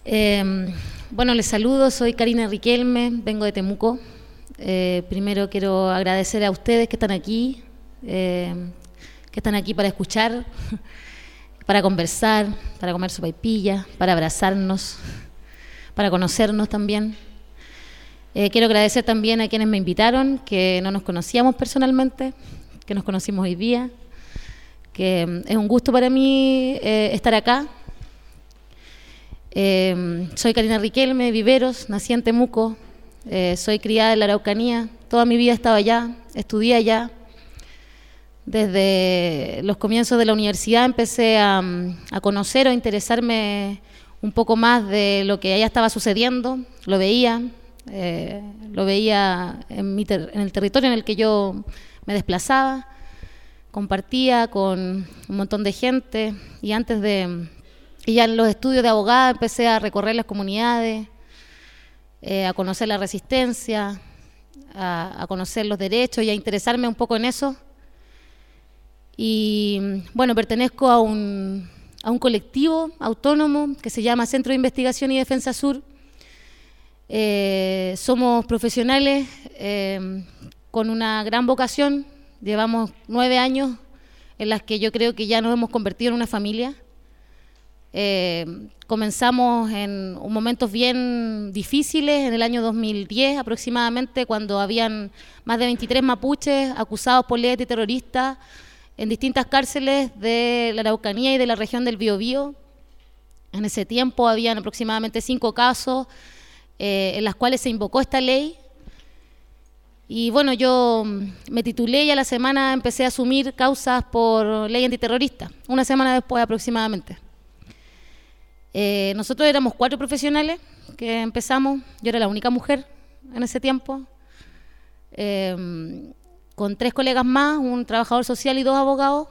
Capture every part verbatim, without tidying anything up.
Eh, bueno, les saludo, soy Karina Riquelme, vengo de Temuco. Eh, primero quiero agradecer a ustedes que están aquí, eh, que están aquí para escuchar, para conversar, para comer sopaipilla, para abrazarnos, para conocernos también. Eh, quiero agradecer también a quienes me invitaron, que no nos conocíamos personalmente, que nos conocimos hoy día, que eh, es un gusto para mí eh, estar acá. Eh, soy Karina Riquelme, de Viveros, nací en Temuco, eh, soy criada en la Araucanía, toda mi vida estaba allá, estudié allá. Desde los comienzos de la universidad empecé a, a conocer o a interesarme un poco más de lo que allá estaba sucediendo, lo veía, eh, lo veía en, mi ter- en el territorio en el que yo me desplazaba, compartía con un montón de gente y antes de... Y ya en los estudios de abogada empecé a recorrer las comunidades, eh, a conocer la resistencia, a, a conocer los derechos y a interesarme un poco en eso. Y bueno, pertenezco a un, a un colectivo autónomo que se llama Centro de Investigación y Defensa Sur. Eh, somos profesionales eh, con una gran vocación. Llevamos nueve años en las que yo creo que ya nos hemos convertido en una familia. Eh, comenzamos en momentos bien difíciles, en el año dos mil diez aproximadamente, cuando habían más de veintitrés mapuches acusados por ley antiterrorista en distintas cárceles de la Araucanía y de la región del Biobío. En ese tiempo habían aproximadamente cinco casos eh, en las cuales se invocó esta ley. Y bueno, yo me titulé y a la semana empecé a asumir causas por ley antiterrorista, una semana después aproximadamente. Eh, nosotros éramos cuatro profesionales que empezamos, yo era la única mujer en ese tiempo, eh, con tres colegas más, un trabajador social y dos abogados,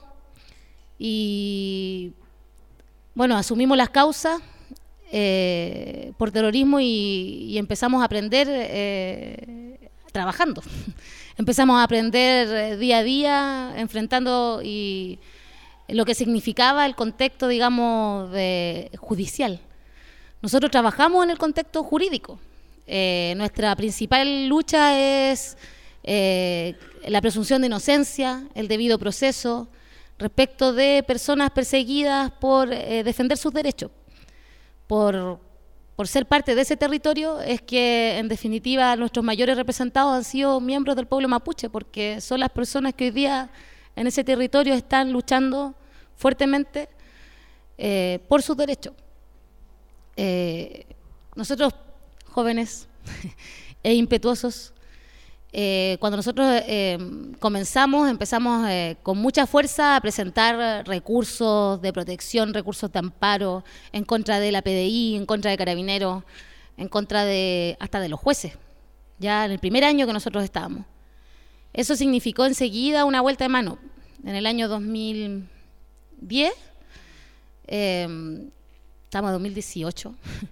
y bueno, asumimos las causas eh, por terrorismo y, y empezamos a aprender eh, trabajando. Empezamos a aprender eh, día a día, enfrentando y lo que significaba el contexto, digamos, de, judicial. Nosotros trabajamos en el contexto jurídico. Eh, nuestra principal lucha es eh, la presunción de inocencia, el debido proceso, respecto de personas perseguidas por eh, defender sus derechos. Por, por ser parte de ese territorio es que, en definitiva, nuestros mayores representados han sido miembros del pueblo mapuche, porque son las personas que hoy día en ese territorio están luchando fuertemente eh, por sus derechos. Eh, nosotros, jóvenes e impetuosos, eh, cuando nosotros eh, comenzamos, empezamos eh, con mucha fuerza a presentar recursos de protección, recursos de amparo en contra de la P D I, en contra de Carabineros, en contra de hasta de los jueces, ya en el primer año que nosotros estábamos. Eso significó enseguida una vuelta de mano. En el año dos mil diez, eh, estamos en dos mil dieciocho,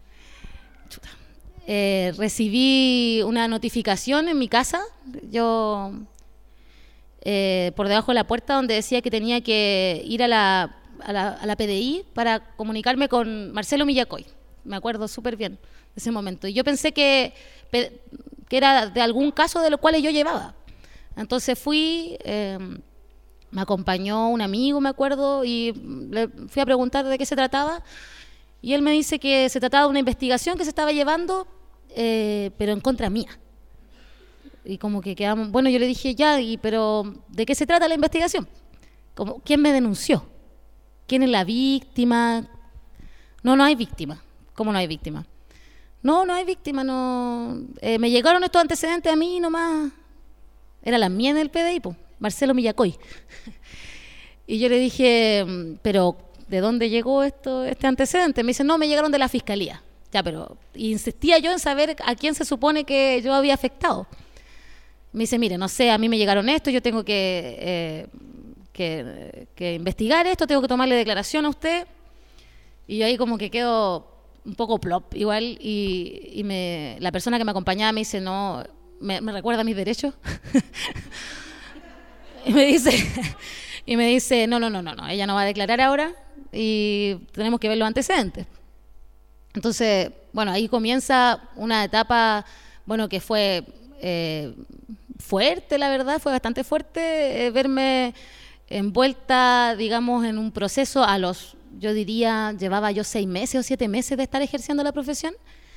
eh, recibí una notificación en mi casa, yo eh, por debajo de la puerta, donde decía que tenía que ir a la, a la, a la P D I para comunicarme con Marcelo Millacoy. Me acuerdo súper bien de ese momento. Y yo pensé que, que era de algún caso de los cuales yo llevaba. Entonces fui, eh, me acompañó un amigo, me acuerdo, y le fui a preguntar de qué se trataba, y él me dice que se trataba de una investigación que se estaba llevando, eh, pero en contra mía. Y como que quedamos, bueno, yo le dije, ya, y, pero ¿de qué se trata la investigación? Como, ¿quién me denunció? ¿Quién es la víctima? No, no hay víctima. ¿Cómo no hay víctima? No, no hay víctima, no. Eh, me llegaron estos antecedentes a mí nomás. Era la mía en el P D I, po, Marcelo Millacoy. Y yo le dije, pero ¿de dónde llegó esto, este antecedente? Me dice, no, me llegaron de la fiscalía. Ya, pero insistía yo en saber a quién se supone que yo había afectado. Me dice, mire, no sé, a mí me llegaron esto, yo tengo que, eh, que, que investigar esto, tengo que tomarle declaración a usted. Y yo ahí como que quedo un poco plop igual, y, y me, la persona que me acompañaba me dice, no... Me, me recuerda mis derechos. y me dice y me dice no, no, no, no, no, ella no va a declarar ahora y tenemos que ver los antecedentes. Entonces, bueno, ahí comienza una etapa, bueno, que fue eh, fuerte, la verdad, fue bastante fuerte eh, verme envuelta, digamos, en un proceso a los, yo diría, llevaba yo seis meses o siete meses de estar ejerciendo la profesión,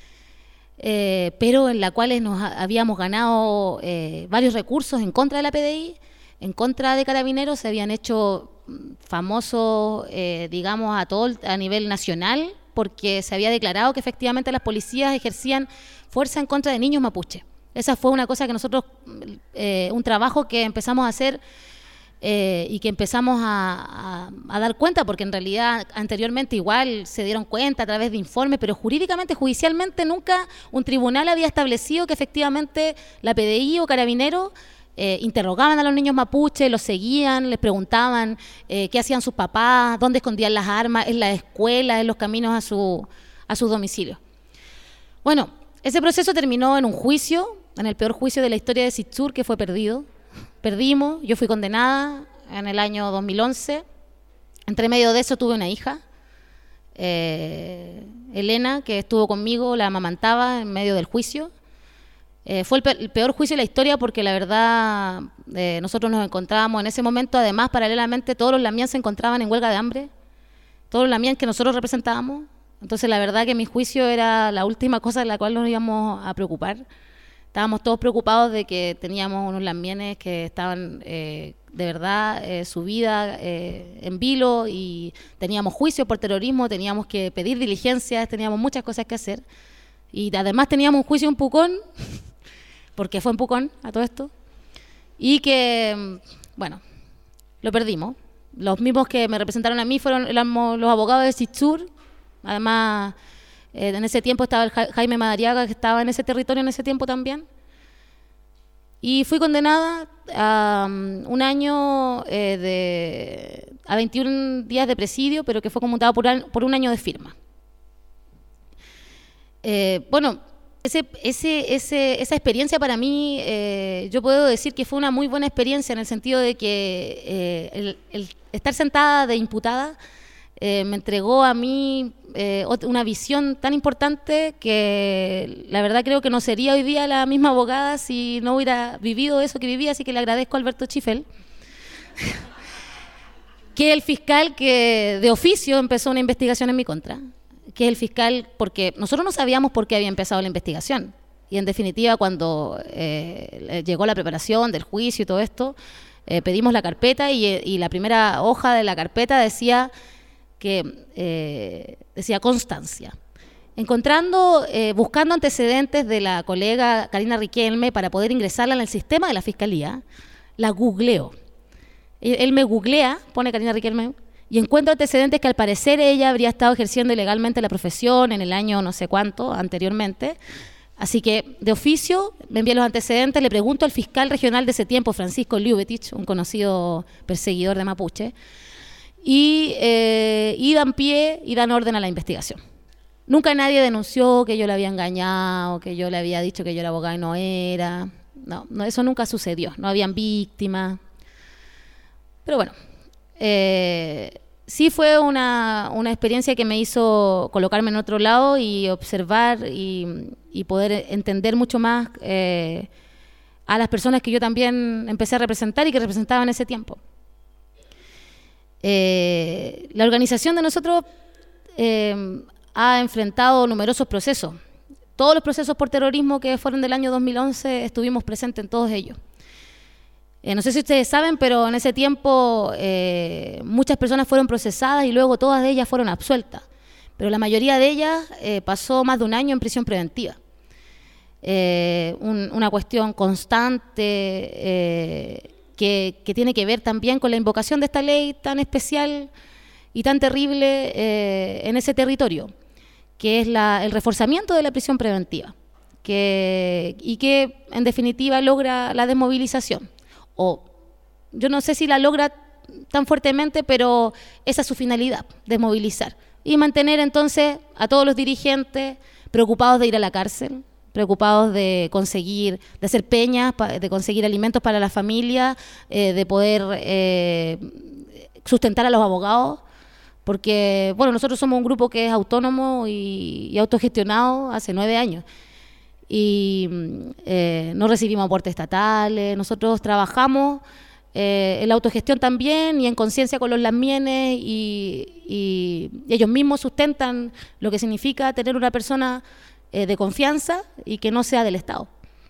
eh, pero en la cual nos habíamos ganado eh, varios recursos en contra de la P D I, en contra de Carabineros, se habían hecho famosos, eh, digamos, a todo a nivel nacional, porque se había declarado que efectivamente las policías ejercían fuerza en contra de niños mapuche. Esa fue una cosa que nosotros, eh, un trabajo que empezamos a hacer eh, y que empezamos a, a, a dar cuenta, porque en realidad anteriormente igual se dieron cuenta a través de informes, pero jurídicamente, judicialmente, nunca un tribunal había establecido que efectivamente la P D I o Carabineros Eh, interrogaban a los niños mapuches, los seguían, les preguntaban eh, qué hacían sus papás, dónde escondían las armas, en las escuelas, en los caminos a su, a sus domicilios. Bueno, ese proceso terminó en un juicio, en el peor juicio de la historia de Sitzur, que fue perdido. Perdimos, yo fui condenada en el año dos mil once. Entre medio de eso tuve una hija, eh, Elena, que estuvo conmigo, la amamantaba en medio del juicio. Eh, fue el, pe el peor juicio de la historia porque la verdad eh, nosotros nos encontrábamos en ese momento, además paralelamente todos los lamián se encontraban en huelga de hambre, todos los lamián que nosotros representábamos. Entonces la verdad que mi juicio era la última cosa de la cual nos íbamos a preocupar. Estábamos todos preocupados de que teníamos unos lamianes que estaban eh, de verdad eh, su vida eh, en vilo, y teníamos juicio por terrorismo, teníamos que pedir diligencias, teníamos muchas cosas que hacer, y además teníamos un juicio en Pucón, porque fue en Pucón a todo esto, y que, bueno, lo perdimos. Los mismos que me representaron a mí fueron los abogados de Sitzur. Además, eh, en ese tiempo estaba el ja Jaime Madariaga, que estaba en ese territorio en ese tiempo también. Y fui condenada a um, un año eh, de, a veintiún días de presidio, pero que fue conmutado por, por un año de firma. Eh, bueno, ese, ese, ese, esa experiencia para mí, eh, yo puedo decir que fue una muy buena experiencia, en el sentido de que eh, el, el estar sentada de imputada eh, me entregó a mí eh, una visión tan importante que la verdad creo que no sería hoy día la misma abogada si no hubiera vivido eso que viví, así que le agradezco a Alberto Chiffel, que el fiscal que de oficio empezó una investigación en mi contra, que es el fiscal, porque nosotros no sabíamos por qué había empezado la investigación. Y en definitiva, cuando eh, llegó la preparación del juicio y todo esto, eh, pedimos la carpeta y, y la primera hoja de la carpeta decía que eh, decía constancia. Encontrando, eh, buscando antecedentes de la colega Karina Riquelme para poder ingresarla en el sistema de la fiscalía, la googleo. Él, él me googlea, pone Karina Riquelme, y encuentro antecedentes que al parecer ella habría estado ejerciendo ilegalmente la profesión en el año no sé cuánto, anteriormente. Así que, de oficio, me envía los antecedentes, le pregunto al fiscal regional de ese tiempo, Francisco Liubetich, un conocido perseguidor de mapuche, y, eh, y dan pie y dan orden a la investigación. Nunca nadie denunció que yo la había engañado, que yo le había dicho que yo era abogada y no era. No, no, eso nunca sucedió, no habían víctimas. Pero bueno, Eh, sí fue una, una experiencia que me hizo colocarme en otro lado y observar y, y poder entender mucho más eh, a las personas que yo también empecé a representar y que representaba en ese tiempo. Eh, la organización de nosotros eh, ha enfrentado numerosos procesos. Todos los procesos por terrorismo que fueron del año dos mil once estuvimos presentes en todos ellos. Eh, no sé si ustedes saben, pero en ese tiempo eh, muchas personas fueron procesadas y luego todas de ellas fueron absueltas. Pero la mayoría de ellas eh, pasó más de un año en prisión preventiva. Eh, un, una cuestión constante eh, que, que tiene que ver también con la invocación de esta ley tan especial y tan terrible eh, en ese territorio, que es la, el reforzamiento de la prisión preventiva, que, y que en definitiva logra la desmovilización. O yo no sé si la logra tan fuertemente, pero esa es su finalidad, desmovilizar. Y mantener entonces a todos los dirigentes preocupados de ir a la cárcel, preocupados de conseguir, de hacer peñas, de conseguir alimentos para la familia, eh, de poder eh, sustentar a los abogados, porque, bueno, nosotros somos un grupo que es autónomo y, y autogestionado hace nueve años. Y eh, no recibimos aportes estatales, nosotros trabajamos eh, en la autogestión también y en conciencia con los lamienes y, y, y ellos mismos sustentan lo que significa tener una persona eh, de confianza y que no sea del Estado.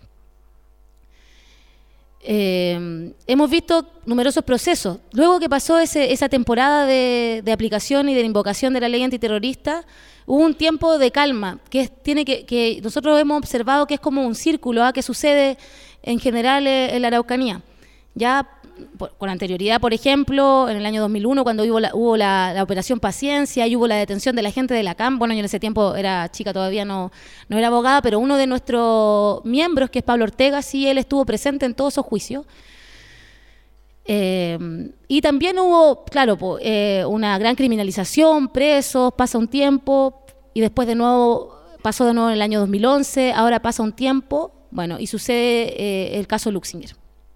Eh, hemos visto numerosos procesos. Luego que pasó ese, esa temporada de, de aplicación y de invocación de la ley antiterrorista, hubo un tiempo de calma, que, es, tiene que, que nosotros hemos observado que es como un círculo ¿eh? que sucede en general en la Araucanía. Ya por, con anterioridad, por ejemplo, en el año dos mil uno, cuando hubo, la, hubo la, la operación Paciencia y hubo la detención de la gente de la C A M, bueno, yo en ese tiempo era chica, todavía no, no era abogada, pero uno de nuestros miembros, que es Pablo Ortega, sí, él estuvo presente en todos esos juicios. Eh, y también hubo, claro, eh, una gran criminalización, presos, pasa un tiempo, y después de nuevo, pasó de nuevo en el año dos mil once, ahora pasa un tiempo, bueno, y sucede eh, el caso Luxinger.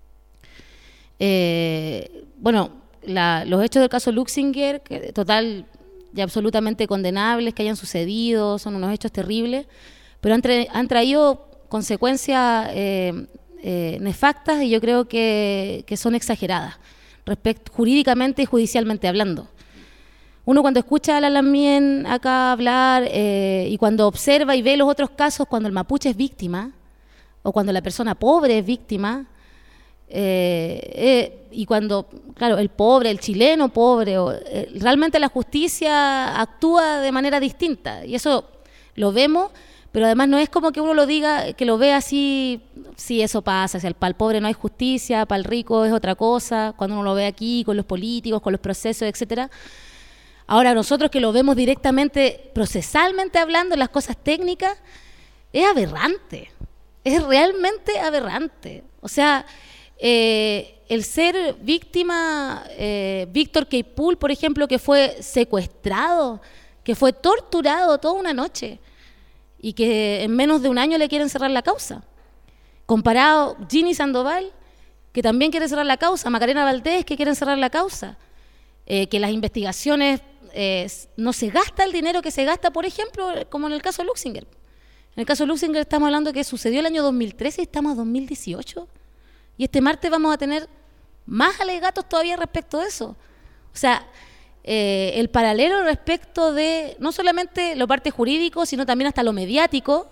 Eh, bueno, la, los hechos del caso Luxinger, que total y absolutamente condenables que hayan sucedido, son unos hechos terribles, pero han, tra han traído consecuencias eh, eh, nefastas y yo creo que, que son exageradas, respecto, jurídicamente y judicialmente hablando. Uno cuando escucha a la Lamien acá hablar eh, y cuando observa y ve los otros casos, cuando el mapuche es víctima o cuando la persona pobre es víctima, Eh, eh, y cuando, claro, el pobre, el chileno pobre, o, eh, realmente la justicia actúa de manera distinta y eso lo vemos, pero además no es como que uno lo diga, que lo vea así, sí, eso pasa, o sea, para el pobre no hay justicia, para el rico es otra cosa, cuando uno lo ve aquí con los políticos, con los procesos, etcétera. Ahora nosotros que lo vemos directamente, procesalmente hablando, las cosas técnicas, es aberrante, es realmente aberrante, o sea, Eh, el ser víctima, eh, Víctor Queipool, por ejemplo, que fue secuestrado, que fue torturado toda una noche y que en menos de un año le quieren cerrar la causa. Comparado Ginny Sandoval, que también quiere cerrar la causa, Macarena Valdés, que quieren cerrar la causa, eh, que las investigaciones, eh, no se gasta el dinero que se gasta, por ejemplo, como en el caso de Luxinger. En el caso de Luxinger estamos hablando que sucedió el año dos mil trece y estamos en dos mil dieciocho. Y este martes vamos a tener más alegatos todavía respecto de eso. O sea, eh, el paralelo respecto de no solamente lo parte jurídico, sino también hasta lo mediático,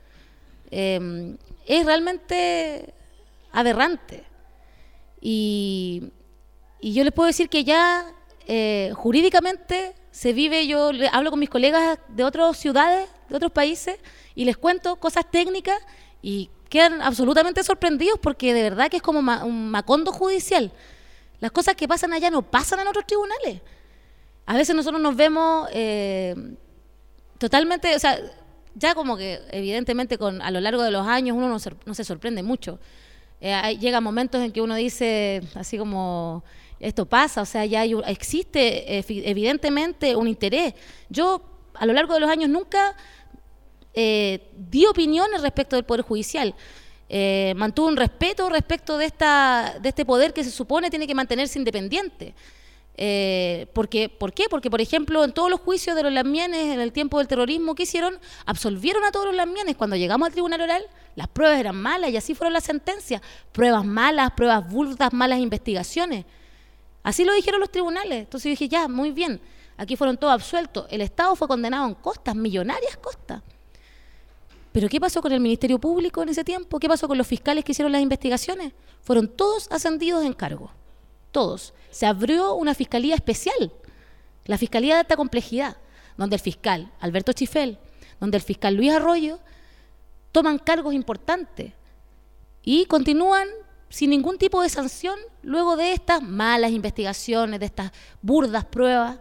eh, es realmente aberrante. Y, y yo les puedo decir que ya eh, jurídicamente se vive, yo hablo con mis colegas de otras ciudades, de otros países, y les cuento cosas técnicas y quedan absolutamente sorprendidos porque de verdad que es como ma un macondo judicial. Las cosas que pasan allá no pasan en otros tribunales. A veces nosotros nos vemos eh, totalmente, o sea, ya como que evidentemente con a lo largo de los años uno no se, no se sorprende mucho. Eh, hay, llega momentos en que uno dice, así como, esto pasa, o sea, ya hay, existe eh, evidentemente un interés. Yo a lo largo de los años nunca... Eh, di opiniones respecto del Poder Judicial, eh, mantuvo un respeto respecto de, esta, de este poder que se supone tiene que mantenerse independiente. Eh, porque, ¿Por qué? Porque, por ejemplo, en todos los juicios de los lamienes en el tiempo del terrorismo, ¿qué hicieron? Absolvieron a todos los lamienes. Cuando llegamos al tribunal oral, las pruebas eran malas y así fueron las sentencias. Pruebas malas, pruebas burdas, malas investigaciones. Así lo dijeron los tribunales. Entonces yo dije, ya, muy bien, aquí fueron todos absueltos. El Estado fue condenado en costas, millonarias costas. ¿Pero qué pasó con el Ministerio Público en ese tiempo? ¿Qué pasó con los fiscales que hicieron las investigaciones? Fueron todos ascendidos en cargo, todos. Se abrió una fiscalía especial, la Fiscalía de Alta Complejidad, donde el fiscal Alberto Chifel, donde el fiscal Luis Arroyo, toman cargos importantes y continúan sin ningún tipo de sanción luego de estas malas investigaciones, de estas burdas pruebas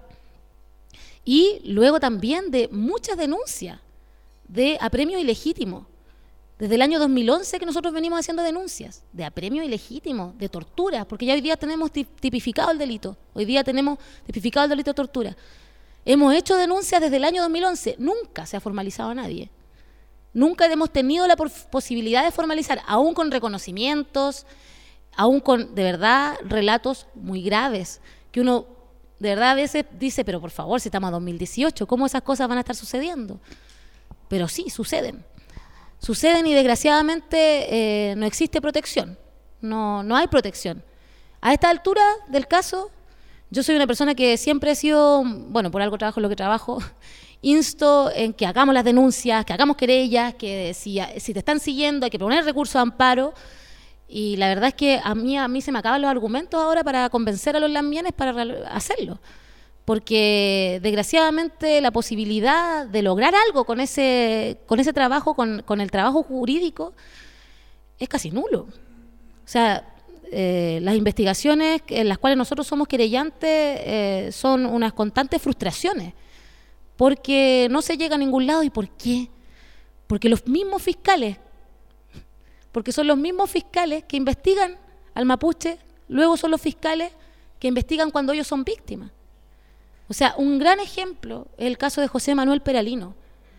y luego también de muchas denuncias de apremio ilegítimo. Desde el año dos mil once que nosotros venimos haciendo denuncias de apremio ilegítimo, de tortura, porque ya hoy día tenemos tipificado el delito, hoy día tenemos tipificado el delito de tortura. Hemos hecho denuncias desde el año dos mil once, nunca se ha formalizado a nadie. Nunca hemos tenido la posibilidad de formalizar, aún con reconocimientos, aún con, de verdad, relatos muy graves, que uno de verdad a veces dice, pero por favor, si estamos en dos mil dieciocho, ¿cómo esas cosas van a estar sucediendo? Pero sí, suceden. Suceden y desgraciadamente eh, no existe protección. No, no hay protección. A esta altura del caso, yo soy una persona que siempre he sido, bueno, por algo trabajo en lo que trabajo, insto en que hagamos las denuncias, que hagamos querellas, que si, si te están siguiendo hay que poner recursos de amparo. Y la verdad es que a mí, a mí se me acaban los argumentos ahora para convencer a los lambianes para hacerlo. Porque desgraciadamente la posibilidad de lograr algo con ese, con ese trabajo, con, con el trabajo jurídico, es casi nulo. O sea, eh, las investigaciones en las cuales nosotros somos querellantes eh, son unas constantes frustraciones, porque no se llega a ningún lado. ¿Y por qué? Porque los mismos fiscales, porque son los mismos fiscales que investigan al mapuche, luego son los fiscales que investigan cuando ellos son víctimas. O sea, un gran ejemplo es el caso de José Manuel Peralino.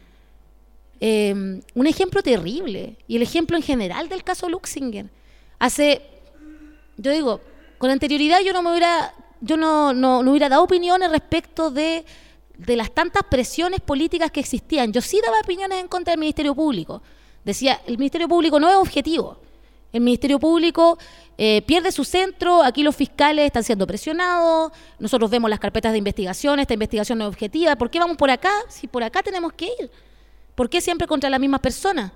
Eh, un ejemplo terrible, y el ejemplo en general del caso Luxinger. Hace, yo digo, con anterioridad yo no me hubiera, yo no, no, no hubiera dado opiniones respecto de, de las tantas presiones políticas que existían. Yo sí daba opiniones en contra del Ministerio Público. Decía, el Ministerio Público no es objetivo. El Ministerio Público eh, pierde su centro, aquí los fiscales están siendo presionados, nosotros vemos las carpetas de investigación, esta investigación no es objetiva. ¿Por qué vamos por acá? Si por acá tenemos que ir. ¿Por qué siempre contra las mismas personas?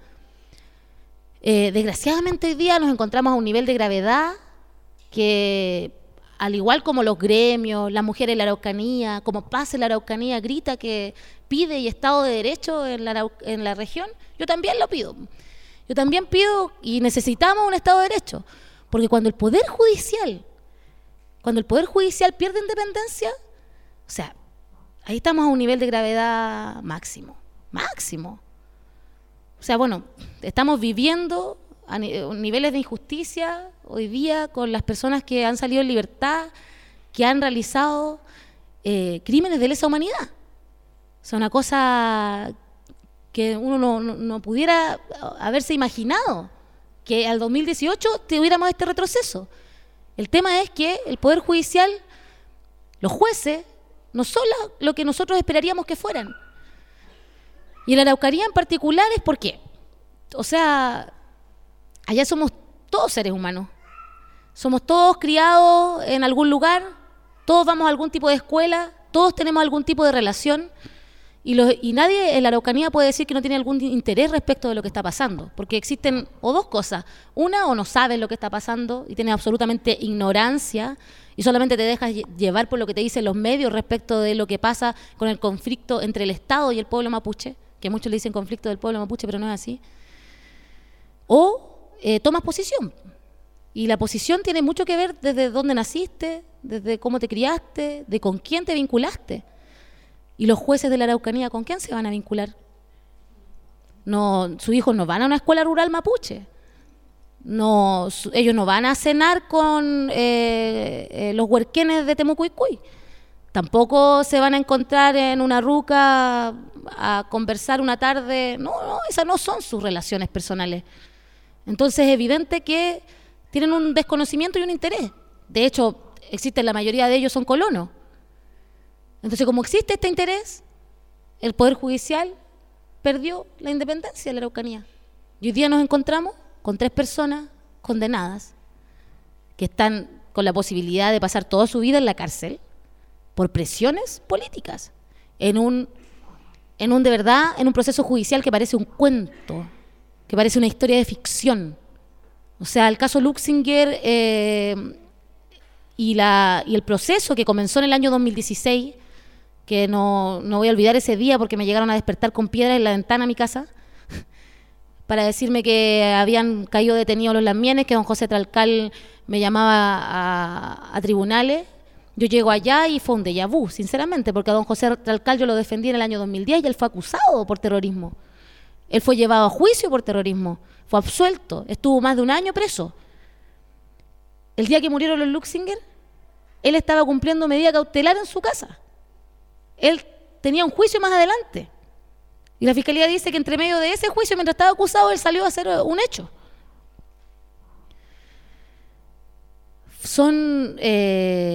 Eh, desgraciadamente hoy día nos encontramos a un nivel de gravedad que, al igual como los gremios, las mujeres en la Araucanía, como Paz en la Araucanía grita que pide y Estado de Derecho en la, en la región, yo también lo pido. Yo también pido y necesitamos un Estado de Derecho, porque cuando el Poder Judicial, cuando el Poder Judicial pierde independencia, o sea, ahí estamos a un nivel de gravedad máximo, máximo. O sea, bueno, estamos viviendo a niveles de injusticia hoy día con las personas que han salido en libertad, que han realizado eh, crímenes de lesa humanidad. O sea, una cosa que uno no, no, no pudiera haberse imaginado, que al dos mil dieciocho tuviéramos este retroceso. El tema es que el Poder Judicial, los jueces, no son lo que nosotros esperaríamos que fueran. Y en la Araucanía en particular es porque, o sea, allá somos todos seres humanos. Somos todos criados en algún lugar, todos vamos a algún tipo de escuela, todos tenemos algún tipo de relación. Y, los, y nadie en la Araucanía puede decir que no tiene algún interés respecto de lo que está pasando, porque existen o dos cosas: una, o no sabes lo que está pasando y tienes absolutamente ignorancia y solamente te dejas llevar por lo que te dicen los medios respecto de lo que pasa con el conflicto entre el Estado y el pueblo mapuche, que muchos le dicen conflicto del pueblo mapuche, pero no es así. O eh, tomas posición, y la posición tiene mucho que ver desde dónde naciste, desde cómo te criaste, de con quién te vinculaste. Y los jueces de la Araucanía, ¿con quién se van a vincular? No, sus hijos no van a una escuela rural mapuche. No, su, ellos no van a cenar con eh, eh, los huerquenes de Temucuicui. Tampoco se van a encontrar en una ruca a conversar una tarde. No, no, esas no son sus relaciones personales. Entonces es evidente que tienen un desconocimiento y un interés. De hecho, existen, la mayoría de ellos son colonos. Entonces, como existe este interés, el Poder Judicial perdió la independencia de la Araucanía. Y hoy día nos encontramos con tres personas condenadas que están con la posibilidad de pasar toda su vida en la cárcel por presiones políticas, en un, en un de verdad, en un proceso judicial que parece un cuento, que parece una historia de ficción. O sea, el caso Luxinger eh, y, la, y el proceso que comenzó en el año dos mil dieciséis, que no, no voy a olvidar ese día porque me llegaron a despertar con piedras en la ventana a mi casa para decirme que habían caído detenidos los lamienes, que don José Tralcal me llamaba a, a tribunales. Yo llego allá y fue un déjà vu, sinceramente, porque a don José Tralcal yo lo defendí en el año dos mil diez y él fue acusado por terrorismo. Él fue llevado a juicio por terrorismo, fue absuelto, estuvo más de un año preso. El día que murieron los Luxinger, él estaba cumpliendo medida cautelar en su casa. Él tenía un juicio más adelante. Y la Fiscalía dice que entre medio de ese juicio, mientras estaba acusado, él salió a hacer un hecho. Son, eh,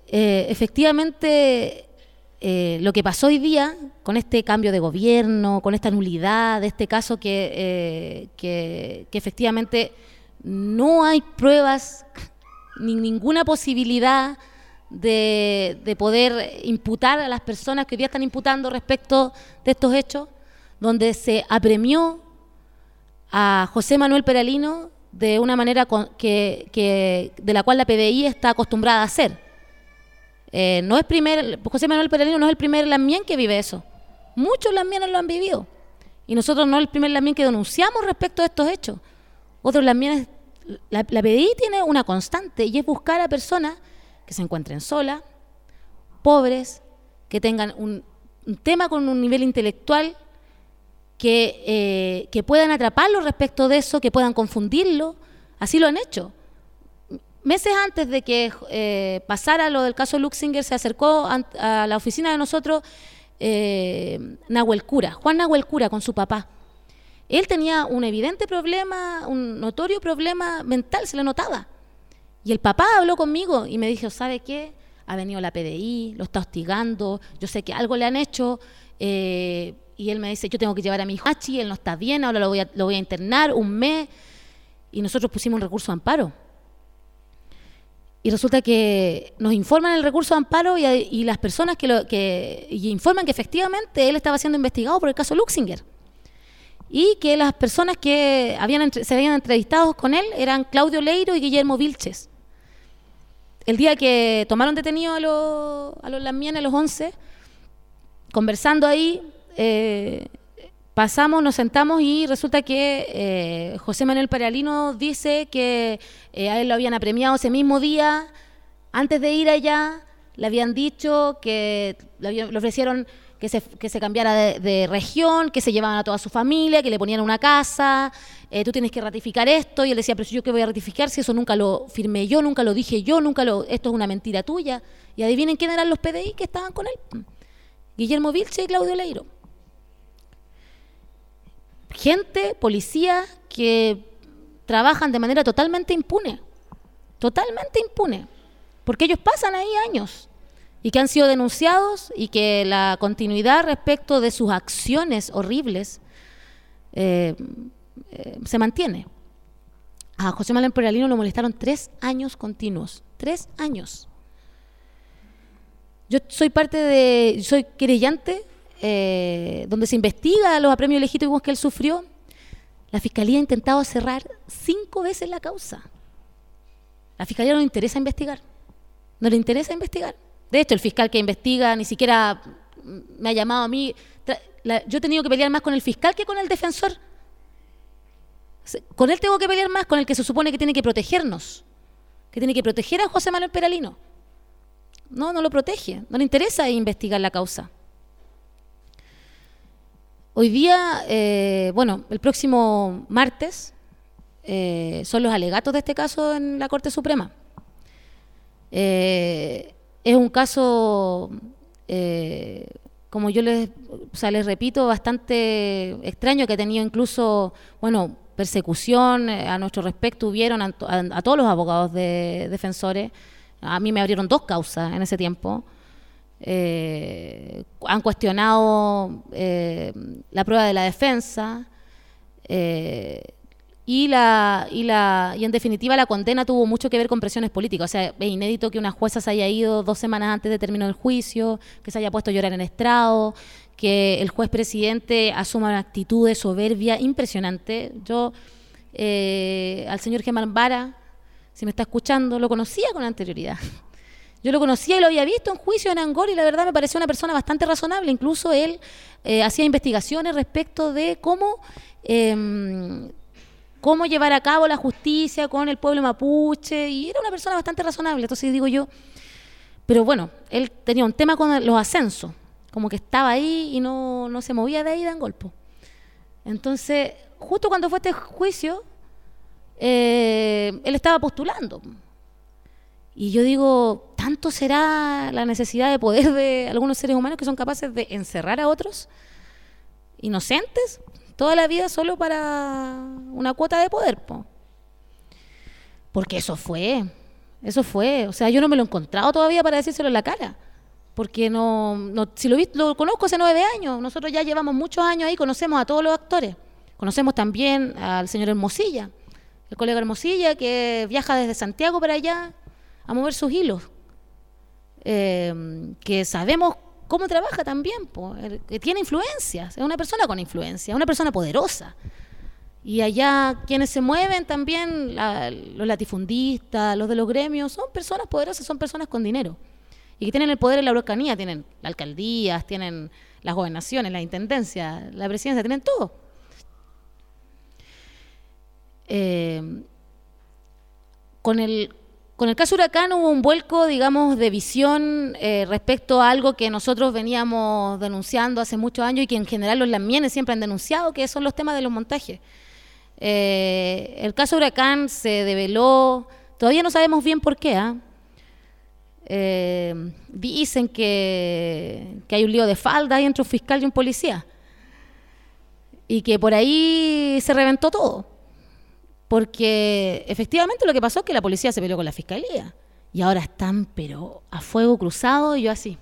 eh, efectivamente eh, lo que pasó hoy día con este cambio de gobierno, con esta nulidad de este caso que, eh, que, que efectivamente no hay pruebas ni ninguna posibilidad de, de poder imputar a las personas que hoy día están imputando respecto de estos hechos, donde se apremió a José Manuel Peralino de una manera con, que, que, de la cual la P D I está acostumbrada a hacer. Eh, no es primer, José Manuel Peralino no es el primer lamien que vive eso. Muchos lamienes lo han vivido. Y nosotros no es el primer lamien que denunciamos respecto a estos hechos. Otros lamienes, la, la P D I tiene una constante y es buscar a personas que se encuentren solas, pobres, que tengan un, un tema con un nivel intelectual que, eh, que puedan atraparlo respecto de eso, que puedan confundirlo. Así lo han hecho. Meses antes de que eh, pasara lo del caso Luxinger, se acercó a, a la oficina de nosotros eh, Nahuel Cura, Juan Nahuel Cura, con su papá. Él tenía un evidente problema, un notorio problema mental, se le notaba. Y el papá habló conmigo y me dijo, ¿sabe qué? Ha venido la P D I, lo está hostigando, yo sé que algo le han hecho. Eh, y él me dice, yo tengo que llevar a mi hijo a Hachi, él no está bien, ahora lo voy a, lo voy a internar un mes. Y nosotros pusimos un recurso de amparo. Y resulta que nos informan el recurso de amparo y, y las personas que, lo, que y informan que efectivamente él estaba siendo investigado por el caso Luxinger. Y que las personas que habían entre, se habían entrevistado con él eran Claudio Leiro y Guillermo Vilches. El día que tomaron detenido a los, a los lamienes, a los once, conversando ahí, eh, pasamos, nos sentamos y resulta que eh, José Manuel Peralino dice que eh, a él lo habían apremiado ese mismo día. Antes de ir allá, le habían dicho que le, habían, le ofrecieron que se, que se cambiara de, de región, que se llevaban a toda su familia, que le ponían una casa, eh, tú tienes que ratificar esto. Y él decía, pero si yo qué voy a ratificar si eso nunca lo firmé yo, nunca lo dije yo, nunca lo, esto es una mentira tuya. Y adivinen quién eran los P D I que estaban con él. Guillermo Vilche y Claudio Leiro. Gente, policía, que trabajan de manera totalmente impune, totalmente impune, porque ellos pasan ahí años y que han sido denunciados y que la continuidad respecto de sus acciones horribles eh, eh, se mantiene. A José Manuel Peralino lo molestaron tres años continuos, tres años. Yo soy parte de, soy querellante, Eh, donde se investiga los apremios legítimos que él sufrió. La Fiscalía ha intentado cerrar cinco veces la causa. La Fiscalía no le interesa investigar. No le interesa investigar. De hecho, el fiscal que investiga ni siquiera me ha llamado a mí. La, yo he tenido que pelear más con el fiscal que con el defensor. Con él tengo que pelear más, con el que se supone que tiene que protegernos, que tiene que proteger a José Manuel Peralino. No, no lo protege. No le interesa investigar la causa. Hoy día, eh, bueno, el próximo martes eh, son los alegatos de este caso en la Corte Suprema. Eh, es un caso, eh, como yo les, o sea, les repito, bastante extraño, que ha tenido incluso, bueno, persecución a nuestro respecto, hubieron a, a, a todos los abogados de defensores. A mí me abrieron dos causas en ese tiempo. Eh, han cuestionado eh, la prueba de la defensa eh, y, la, y, la, y en definitiva la condena tuvo mucho que ver con presiones políticas. O sea, es inédito que una jueza se haya ido dos semanas antes de término del juicio, que se haya puesto a llorar en estrado, que el juez presidente asuma una actitud de soberbia impresionante. Yo eh, al señor Germán Vara, si me está escuchando, lo conocía con anterioridad. Yo lo conocía y lo había visto en juicio en Angol y la verdad me pareció una persona bastante razonable. Incluso él eh, hacía investigaciones respecto de cómo, eh, cómo llevar a cabo la justicia con el pueblo mapuche, y era una persona bastante razonable. Entonces digo yo, pero bueno, él tenía un tema con los ascensos, como que estaba ahí y no, no se movía de ahí de Angol. Entonces, justo cuando fue este juicio, eh, él estaba postulando. Y yo digo, ¿tanto será la necesidad de poder de algunos seres humanos que son capaces de encerrar a otros inocentes toda la vida solo para una cuota de poder? Po? Porque eso fue. Eso fue. O sea, yo no me lo he encontrado todavía para decírselo en la cara. Porque no, no si lo, vi, lo conozco hace nueve años. Nosotros ya llevamos muchos años ahí, conocemos a todos los actores. Conocemos también al señor Hermosilla, el colega Hermosilla, que viaja desde Santiago para allá a mover sus hilos. Eh, que sabemos cómo trabaja también, po, que tiene influencias, es una persona con influencia, es una persona poderosa. Y allá quienes se mueven también, la, los latifundistas, los de los gremios, son personas poderosas, son personas con dinero. Y que tienen el poder en la Araucanía, tienen las alcaldías, tienen las gobernaciones, la intendencia, la presidencia, tienen todo. Eh, con el Con el caso Huracán hubo un vuelco, digamos, de visión eh, respecto a algo que nosotros veníamos denunciando hace muchos años y que en general los lamienes siempre han denunciado, que son los temas de los montajes. Eh, el caso Huracán se develó, todavía no sabemos bien por qué, ¿eh? Eh, dicen que, que hay un lío de falda ahí entre un fiscal y un policía y que por ahí se reventó todo. Porque efectivamente lo que pasó es que la policía se peleó con la fiscalía y ahora están pero a fuego cruzado y yo así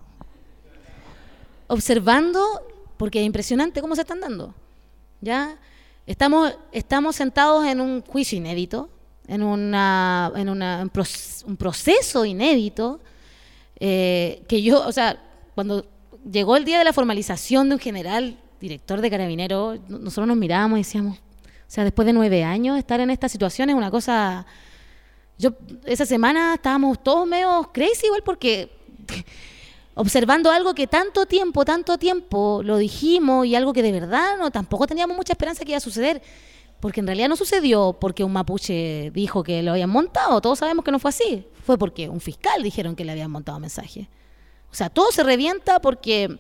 observando, porque es impresionante cómo se están dando. Ya estamos estamos sentados en un juicio inédito, en una en una en un proceso inédito eh, que yo, o sea, cuando llegó el día de la formalización de un general director de Carabineros, nosotros nos mirábamos y decíamos, o sea, después de nueve años, estar en esta situación es una cosa... Yo, esa semana estábamos todos medio crazy igual porque observando algo que tanto tiempo, tanto tiempo lo dijimos y algo que de verdad no tampoco teníamos mucha esperanza que iba a suceder, porque en realidad no sucedió porque un mapuche dijo que lo habían montado, todos sabemos que no fue así, fue porque un fiscal dijeron que le habían montado mensaje. O sea, todo se revienta porque...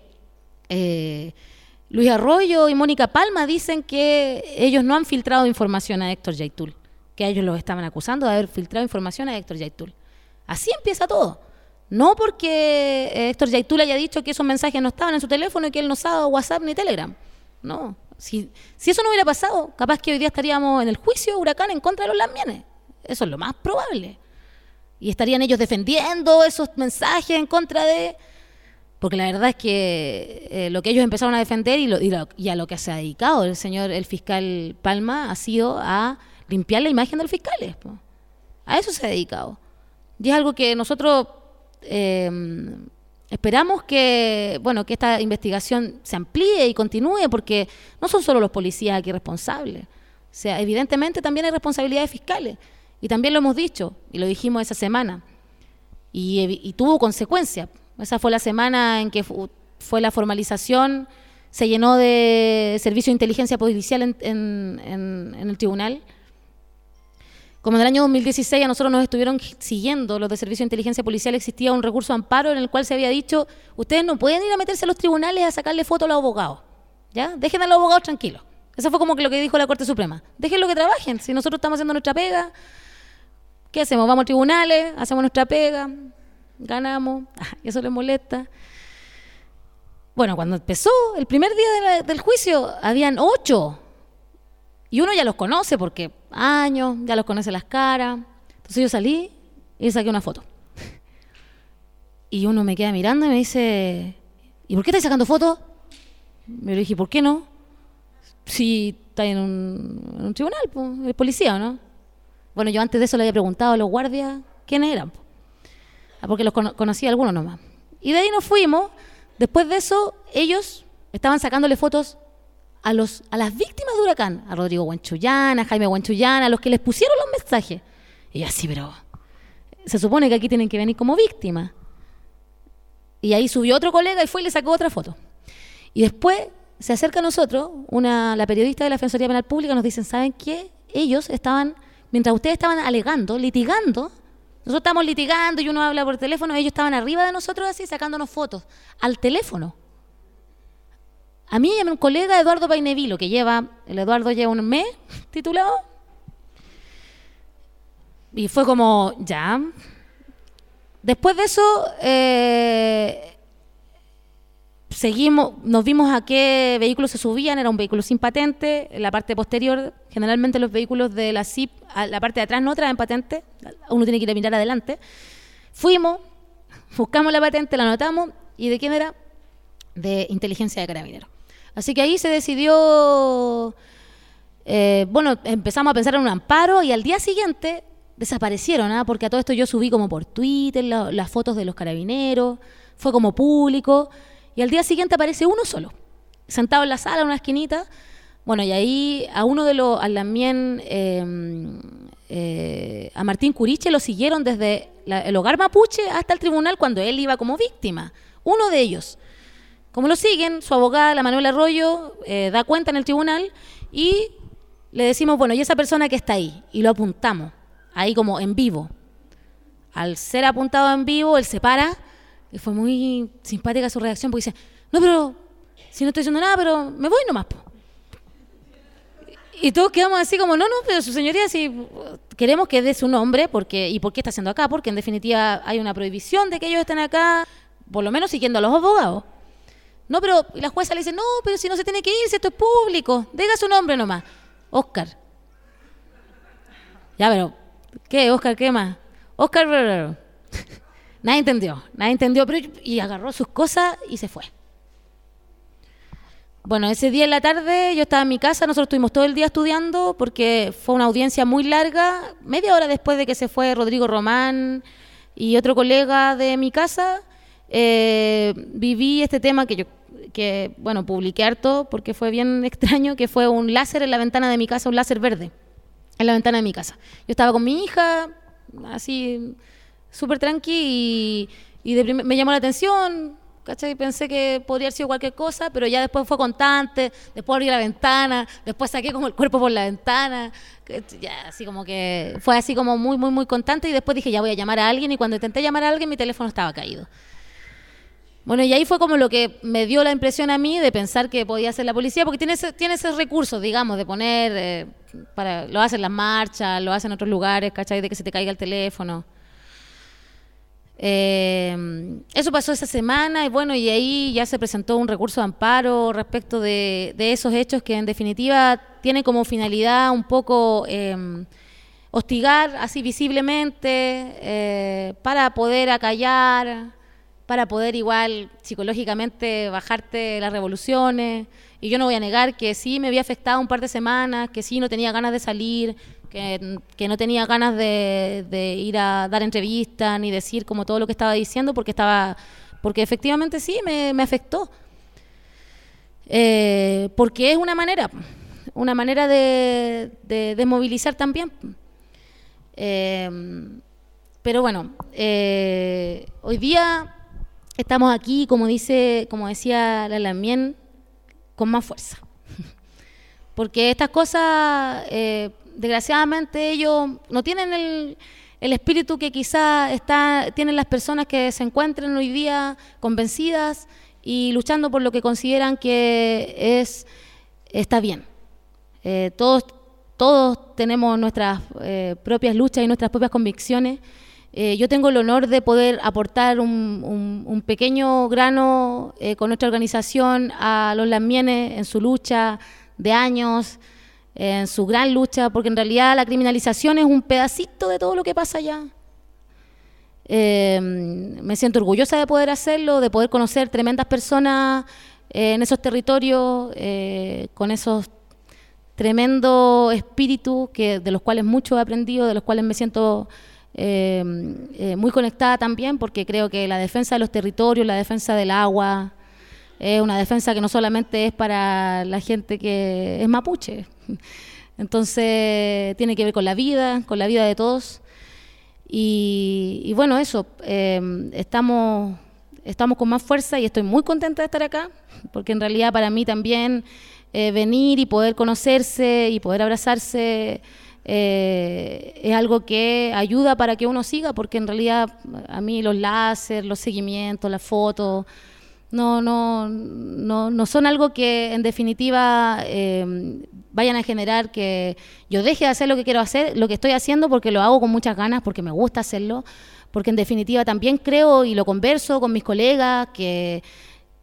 Eh, Luis Arroyo y Mónica Palma dicen que ellos no han filtrado información a Héctor Yaitul, que a ellos los estaban acusando de haber filtrado información a Héctor Yaitul. Así empieza todo. No porque Héctor Yaitul haya dicho que esos mensajes no estaban en su teléfono y que él no usaba WhatsApp ni Telegram. No. Si, si eso no hubiera pasado, capaz que hoy día estaríamos en el juicio Huracán en contra de los lamienes. Eso es lo más probable. Y estarían ellos defendiendo esos mensajes en contra de... Porque la verdad es que eh, lo que ellos empezaron a defender y, lo, y, lo, y a lo que se ha dedicado el señor, el fiscal Palma, ha sido a limpiar la imagen de los fiscales. Po. A eso se ha dedicado. Y es algo que nosotros eh, esperamos que, bueno, que esta investigación se amplíe y continúe, porque no son solo los policías aquí responsables. O sea, evidentemente también hay responsabilidades fiscales. Y también lo hemos dicho, y lo dijimos esa semana. Y, y tuvo consecuencias. Esa fue la semana en que fu- fue la formalización, se llenó de servicio de inteligencia policial en, en, en, en el tribunal. Como en el año dos mil dieciséis a nosotros nos estuvieron siguiendo los de servicio de inteligencia policial, existía un recurso de amparo en el cual se había dicho, ustedes no pueden ir a meterse a los tribunales a sacarle fotos a los abogados, ¿ya? Dejen a los abogados tranquilos. Eso fue como que lo que dijo la Corte Suprema. Déjenlo que trabajen, si nosotros estamos haciendo nuestra pega, ¿qué hacemos? Vamos a tribunales, hacemos nuestra pega, ganamos, y eso les molesta. Bueno, cuando empezó el primer día de la, del juicio, habían ocho. Y uno ya los conoce porque años, ya los conoce las caras. Entonces yo salí y saqué una foto. Y uno me queda mirando y me dice, ¿y por qué estás sacando fotos? Me le dije, ¿por qué no? Si está en un, en un tribunal, pues, el policía, ¿o no? Bueno, yo antes de eso le había preguntado a los guardias quiénes eran, pues, porque los cono- conocía algunos nomás. Y de ahí nos fuimos. Después de eso, ellos estaban sacándole fotos a los a las víctimas de Huracán, a Rodrigo Huanchullán, a Jaime Huanchullán, a los que les pusieron los mensajes. Y yo así, pero se supone que aquí tienen que venir como víctimas. Y ahí subió otro colega y fue y le sacó otra foto. Y después se acerca a nosotros, una, la periodista de la Defensoría Penal Pública, nos dicen, ¿saben qué? Ellos estaban, mientras ustedes estaban alegando, litigando, nosotros estábamos litigando y uno habla por teléfono, ellos estaban arriba de nosotros así sacándonos fotos al teléfono. A mí y a mi colega Eduardo Painevilo, que lleva, el Eduardo lleva un mes titulado, y fue como, ya. Después de eso, eh, seguimos, nos vimos a qué vehículos se subían, era un vehículo sin patente, en la parte posterior, generalmente los vehículos de la C I P, a la parte de atrás no traen patente, uno tiene que ir a mirar adelante. Fuimos, buscamos la patente, la anotamos, ¿y de quién era? De Inteligencia de Carabineros. Así que ahí se decidió, eh, bueno, empezamos a pensar en un amparo y al día siguiente desaparecieron, ¿eh? Porque a todo esto yo subí como por Twitter la, las fotos de los carabineros, fue como público, y al día siguiente aparece uno solo, sentado en la sala, en una esquinita. Bueno, y ahí a uno de los, a Lamien, eh, eh, a Martín Curiche lo siguieron desde la, el hogar mapuche hasta el tribunal cuando él iba como víctima, uno de ellos. Como lo siguen, su abogada, la Manuela Arroyo, eh, da cuenta en el tribunal y le decimos, bueno, y esa persona que está ahí, y lo apuntamos, ahí como en vivo. Al ser apuntado en vivo, él se para, y fue muy simpática su reacción, porque dice, no, pero, si no estoy diciendo nada, pero me voy nomás, po. Y todos quedamos así como, no, no, pero su señoría, si queremos que dé su nombre, porque, ¿y por qué está haciendo acá? Porque en definitiva hay una prohibición de que ellos estén acá, por lo menos siguiendo a los abogados. No, pero y la jueza le dice, no, pero si no se tiene que ir, si esto es público, diga su nombre nomás. Óscar. Ya, pero, ¿qué, Óscar, qué más? Óscar, nadie entendió, nadie entendió, pero, y agarró sus cosas y se fue. Bueno, ese día en la tarde yo estaba en mi casa, nosotros estuvimos todo el día estudiando porque fue una audiencia muy larga, media hora después de que se fue Rodrigo Román y otro colega de mi casa, eh, viví este tema que yo, que bueno, publiqué harto porque fue bien extraño, que fue un láser en la ventana de mi casa, un láser verde en la ventana de mi casa. Yo estaba con mi hija, así súper tranqui y, y de prim- me llamó la atención, ¿cachai? Pensé que podría haber sido cualquier cosa, pero ya después fue constante, después abrí la ventana, después saqué como el cuerpo por la ventana, ya así como que fue así como muy, muy, muy constante y después dije ya voy a llamar a alguien y cuando intenté llamar a alguien mi teléfono estaba caído. Bueno, y ahí fue como lo que me dio la impresión a mí de pensar que podía ser la policía, porque tiene, ese, tiene esos recursos, digamos, de poner, eh, para, lo hacen las marchas, lo hacen en otros lugares, ¿cachai? De que se te caiga el teléfono. Eh, eso pasó esa semana y bueno, y ahí ya se presentó un recurso de amparo respecto de, de esos hechos que en definitiva tienen como finalidad un poco eh, hostigar así visiblemente eh, para poder acallar, para poder igual psicológicamente bajarte las revoluciones. Y yo no voy a negar que sí me había afectado un par de semanas, que sí no tenía ganas de salir, que, que no tenía ganas de, de ir a dar entrevistas ni decir como todo lo que estaba diciendo porque estaba porque efectivamente sí me, me afectó. Eh, porque es una manera, una manera de, de, de movilizar también. Eh, pero bueno, eh, hoy día estamos aquí, como dice, como decía la Lamien, con más fuerza. Porque estas cosas, eh, desgraciadamente, ellos no tienen el, el espíritu que quizá está, tienen las personas que se encuentran hoy día convencidas y luchando por lo que consideran que es está bien. Eh, todos, todos tenemos nuestras eh, propias luchas y nuestras propias convicciones. Eh, yo tengo el honor de poder aportar un, un, un pequeño grano eh, con nuestra organización a los lamienes en su lucha de años, eh, en su gran lucha, porque en realidad la criminalización es un pedacito de todo lo que pasa allá. Eh, me siento orgullosa de poder hacerlo, de poder conocer tremendas personas eh, en esos territorios, eh, con esos tremendos espíritus que, de los cuales mucho he aprendido, de los cuales me siento Eh, eh, muy conectada también porque creo que la defensa de los territorios, la defensa del agua es una defensa que no solamente es para la gente que es mapuche, entonces tiene que ver con la vida, con la vida de todos y, y bueno eso, eh, estamos, estamos con más fuerza y estoy muy contenta de estar acá porque en realidad para mí también eh, venir y poder conocerse y poder abrazarse Eh, es algo que ayuda para que uno siga, porque en realidad a mí los láser, los seguimientos, las fotos, no, no, no, no son algo que en definitiva eh, vayan a generar que yo deje de hacer lo que quiero hacer, lo que estoy haciendo porque lo hago con muchas ganas, porque me gusta hacerlo, porque en definitiva también creo y lo converso con mis colegas que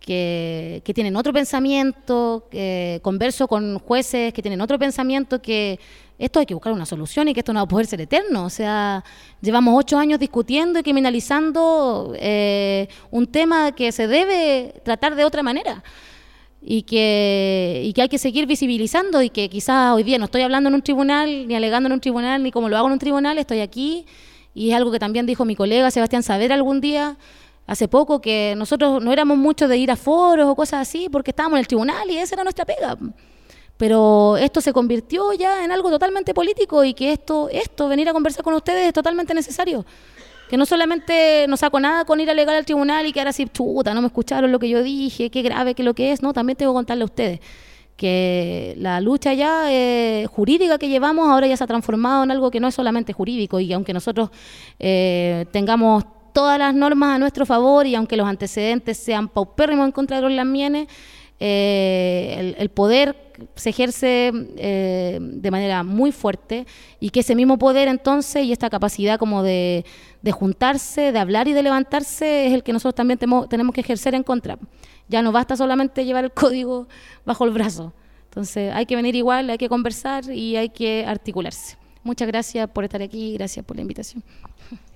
que, que tienen otro pensamiento, que converso con jueces que tienen otro pensamiento, que esto hay que buscar una solución y que esto no va a poder ser eterno. O sea, llevamos ocho años discutiendo y criminalizando eh, un tema que se debe tratar de otra manera y que, y que hay que seguir visibilizando, y que quizás hoy día no estoy hablando en un tribunal, ni alegando en un tribunal, ni como lo hago en un tribunal, estoy aquí, y es algo que también dijo mi colega Sebastián Saavedra algún día, hace poco, que nosotros no éramos muchos de ir a foros o cosas así porque estábamos en el tribunal y esa era nuestra pega. Pero esto se convirtió ya en algo totalmente político, y que esto, esto, venir a conversar con ustedes es totalmente necesario. Que no solamente no saco nada con ir a alegar al tribunal y quedar así, chuta, no me escucharon lo que yo dije, qué grave que lo que es, no, también tengo que contarle a ustedes que la lucha ya eh, jurídica que llevamos ahora ya se ha transformado en algo que no es solamente jurídico, y aunque nosotros eh, tengamos todas las normas a nuestro favor, y aunque los antecedentes sean paupérrimos en contra de los lamienes, eh, el, el poder se ejerce eh, de manera muy fuerte, y que ese mismo poder entonces y esta capacidad como de, de juntarse, de hablar y de levantarse es el que nosotros también temo, tenemos que ejercer en contra. Ya no basta solamente llevar el código bajo el brazo. Entonces hay que venir igual, hay que conversar y hay que articularse. Muchas gracias por estar aquí, gracias por la invitación.